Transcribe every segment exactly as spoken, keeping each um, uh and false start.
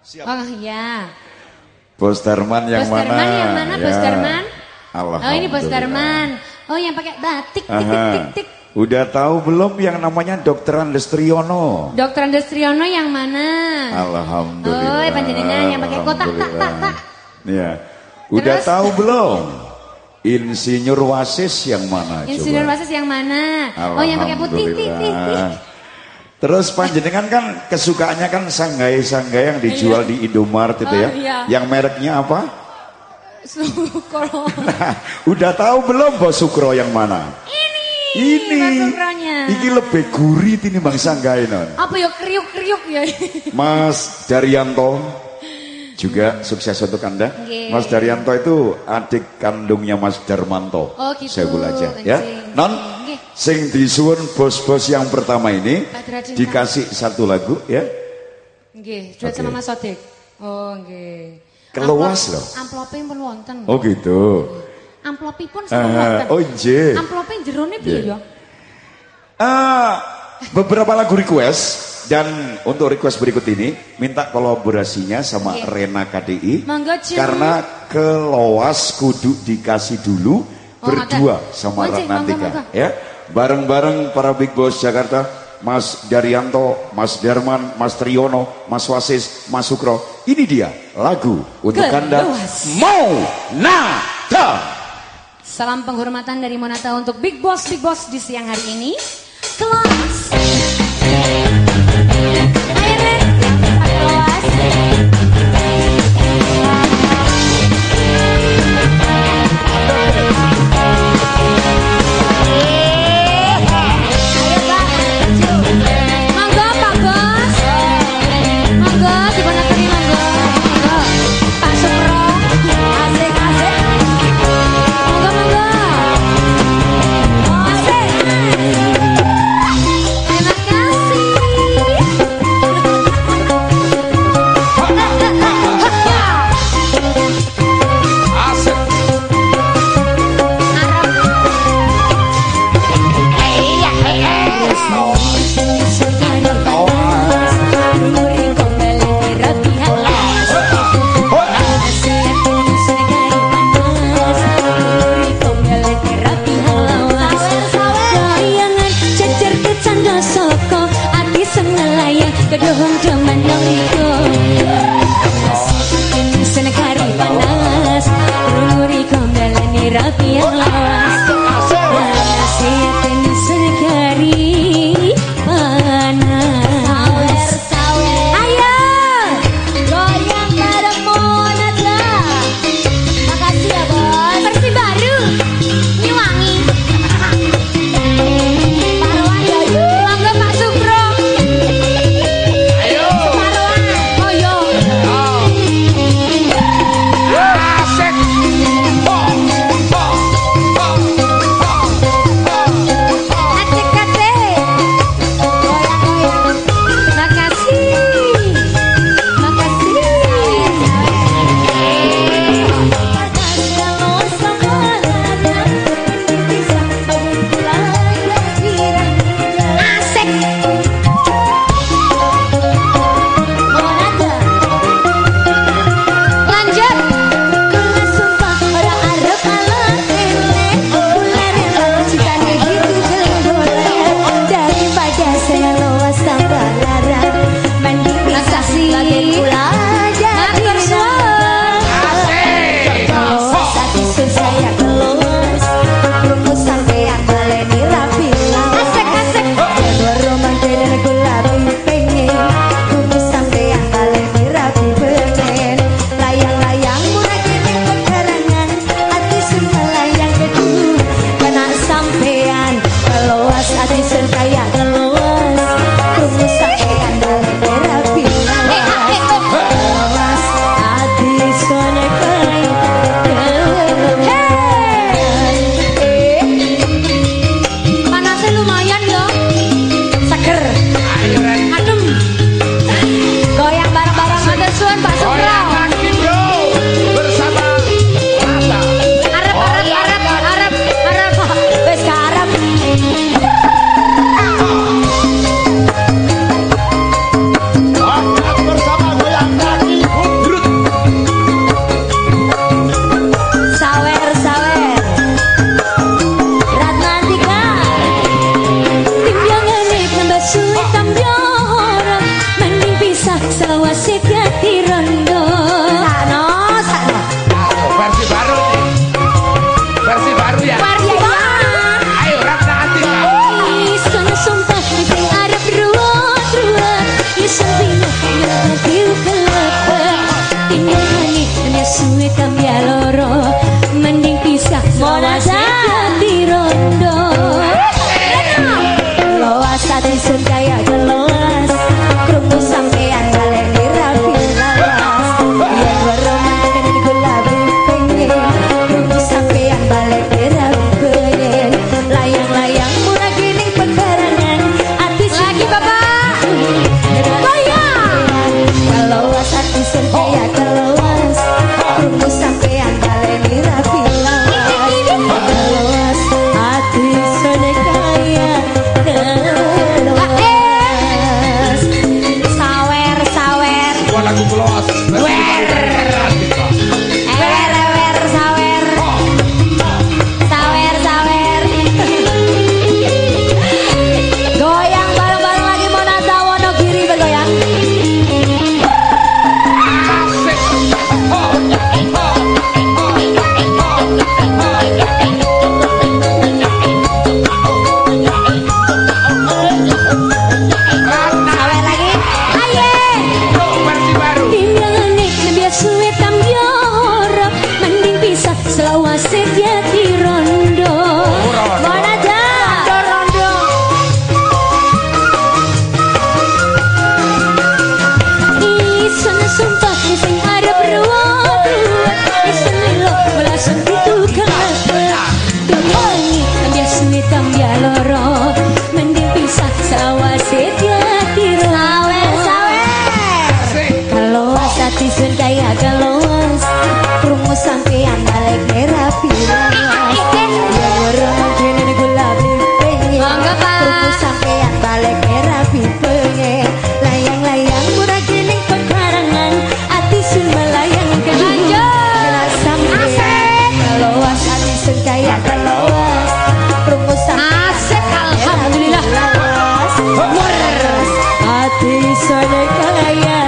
Siap. Oh iya. Bos Darman yang Bos mana? Darman yang mana ya. Bos Darman? Alhamdulillah. Oh ini Bos Darman. Oh yang pakai batik tik tik tik tik. Udah tahu belum yang namanya Dokter Andes Triyono? Dokter Andes Triyono yang mana? Alhamdulillah. Oh panjenengan yang pakai kotak tak tak tak. Ya. Udah Terus? tahu belum? Insinyur Wasis yang mana? Insinyur coba? Wasis yang mana? Oh yang pakai putih tik tik tik. Terus panjenengan kan kesukaannya kan sanggai-sanggai yang dijual iya. di Indomaret itu ya. Oh, iya. Yang mereknya apa? Sukro. Udah tahu belum Bos Sukro yang mana? Ini. Ini. Bos Sukronya. Iki lebih gurih ini Bang Sanggai non. Apa ya kriuk-kriuk ya? Mas Daryanto juga sukses untuk Anda. Okay. Mas Daryanto itu adik kandungnya Mas Darmanto. Oh gitu. Saya aja ya. Non okay. sing disuwun bos-bos yang pertama ini dikasih satu lagu ya. Nggih, duet okay. sama Mas Sodik. Oh nggih. Keluas loh. Amplope pun wonten. Oh gitu. Amplopipun sampun wonten. Oh nggih. Amplope jerone piye ya? Ah, beberapa lagu request. Dan untuk request berikut ini minta kolaborasinya sama okay. Rena K D I. Mangga, karena keloas kudu dikasih dulu oh, berdua ada. Sama Ratnantika ya. Bareng-bareng para Big Boss Jakarta, Mas Daryanto, Mas Darman, Mas Triyono, Mas Wasis, Mas Sukro. Ini dia lagu untuk Anda Monata. Salam penghormatan dari Monata untuk Big Boss Big Boss di siang hari ini. Kelas. Asik, asik. selawase dadi rondo. Sano, sano. Versi baru nih. Versi baru ya. Versi baru. Ayo Ratna Atika. Isun sumpah sing arep ruwet-ruwet. Isun bino yen diukelek. Tinggani nek suwe tambah loro. Mending pisah selawase dadi rondo. Loas ati sun kaya gelas. Krungu sampean baleni rapi lawas. Yen weroman kula pengen. Krungu sampean baleni rapi. Layang-layang murah gining pekarangan. Ati lagi bapak. Goyang. Loas ati sun kaya gelas. Krungu sampean baleni rapi lawas. Loas ati sun kaya lagu kelos wer wer wer sawer sawer sawer goyang bareng-bareng lagi Monata Wonogiri bergoyang sawer lagi aye suwe tambioro mending bisa selawase dadi rondo Monata rondo isun sumpah sing arep ruwet isun lho langsung ditukar tuwangi tambah suwe tambah loro mending bisa selawase dadi rondo kalau ati sun kaya gelas krungu sampean balik rapi lawas ya weroman kene gulabi pengen krungu sampean balik rapi pengen layang-layang murah gining pekarangan ati sun melayang lanjut sampean kalau ati sun kaya gelas krungu sampean asik alhamdulillah lawas waras ati sun kaya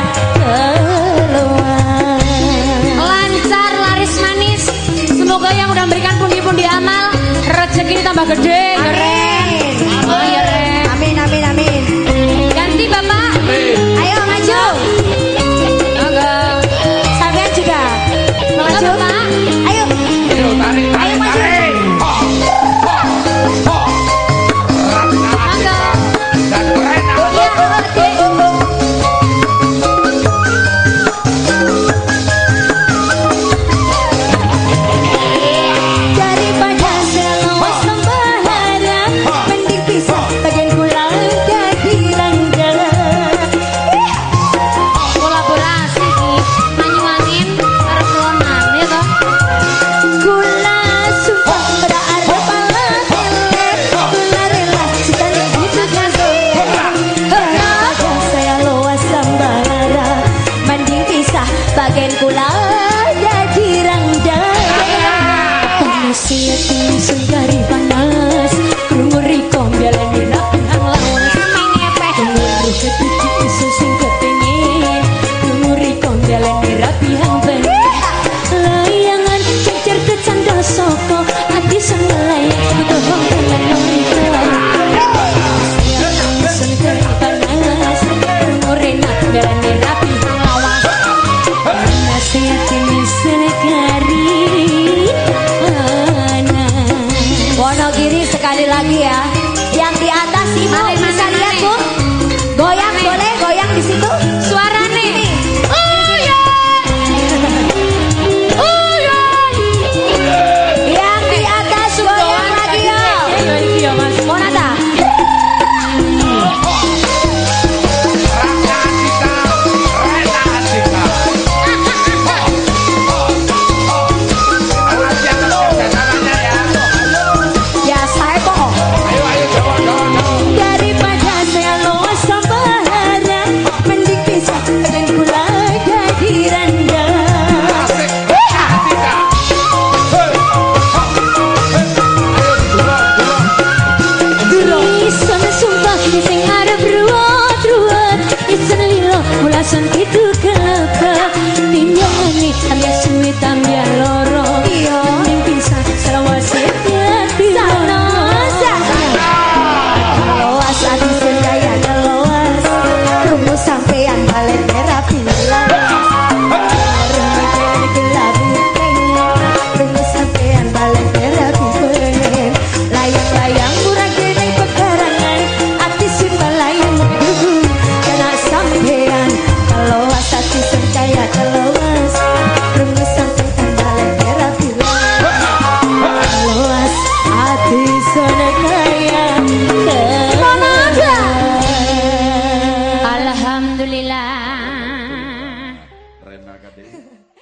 lancar laris manis semoga yang udah memberikan pundi-pundi amal rezeki tambah gede ya Ren oh ya Ren amin amin amin ganti bapak ayo maju monggo sampean juga maju pak ayo ayo maju bagian kula jadi rangdaya panasiati senggari panas krungu riko mbalani rapi hang lawas mengepeh krungu sedikit isu sing kepengin krungu riko mbalani rapi hang ben layangan cecer kecandol soko ati sing melayang butuh wong tenan riko senggari panas krungu rena mbalani rapi hang lawas tambian loro iya mimpi selawase hati sanos keloas ati sedaya keloas rumus sampean balik merah bilang rumus gelap rumus sampean balik merah bilang layang-layang murah kene pekarangan ati simbal layang dudu kena sampean keloas ati sedaya keloas rumus sampean balik merah bilang keloas ati sedaya alhamdulillah. Rena K D I.